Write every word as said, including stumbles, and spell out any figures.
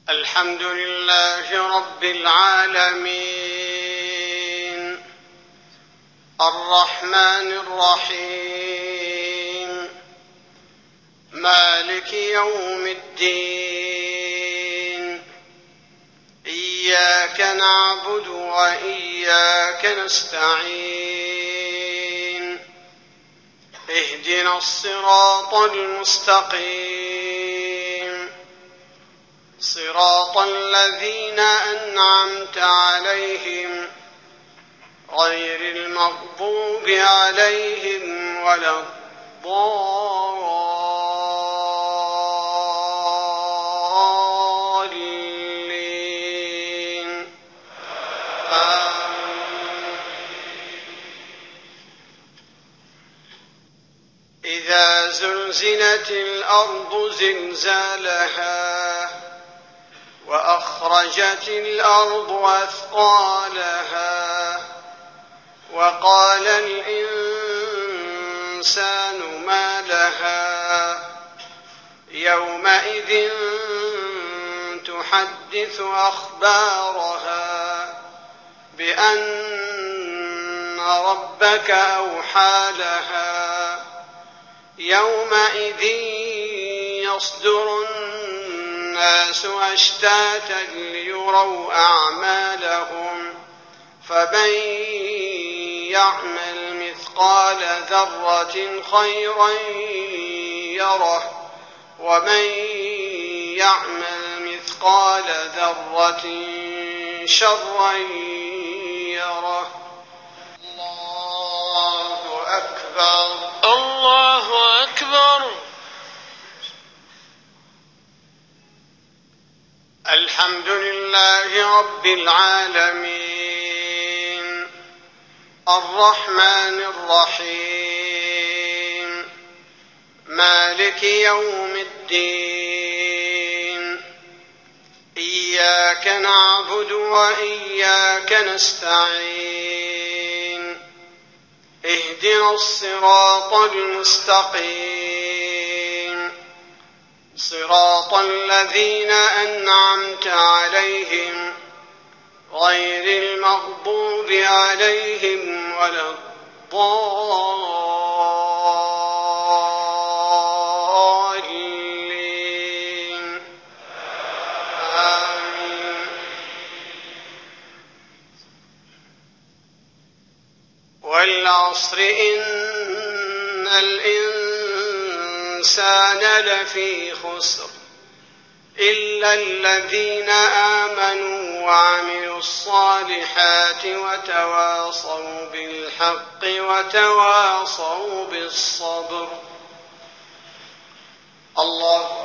الحمد لله رب العالمين الرحمن الرحيم مالك يوم الدين إياك نعبد وإياك نستعين اهدنا الصراط المستقيم صراط الذين أنعمت عليهم غير المغضوب عليهم ولا الضالين آمين. إذا زلزلت الأرض زلزالها وأخرجت الأرض أثقالها وقال الإنسان ما لها يومئذ تحدث أخبارها بأن ربك أوحى لها يومئذ يصدر الناس أشتاتا ليروا أعمالهم فمن يعمل مثقال ذرة خيرا يره ومن يعمل مثقال ذرة شرا يره. الله أكبر الله أكبر. الحمد لله رب العالمين الرحمن الرحيم مالك يوم الدين إياك نعبد وإياك نستعين اهدنا الصراط المستقيم صراط الذين أنعمت عليهم غير المغضوب عليهم ولا الضالين آمين. والعصر إن الإنسان لفي خسر إلا الذين آمنوا وعملوا الصالحات وتواصوا بالحق وتواصوا بالصبر. الله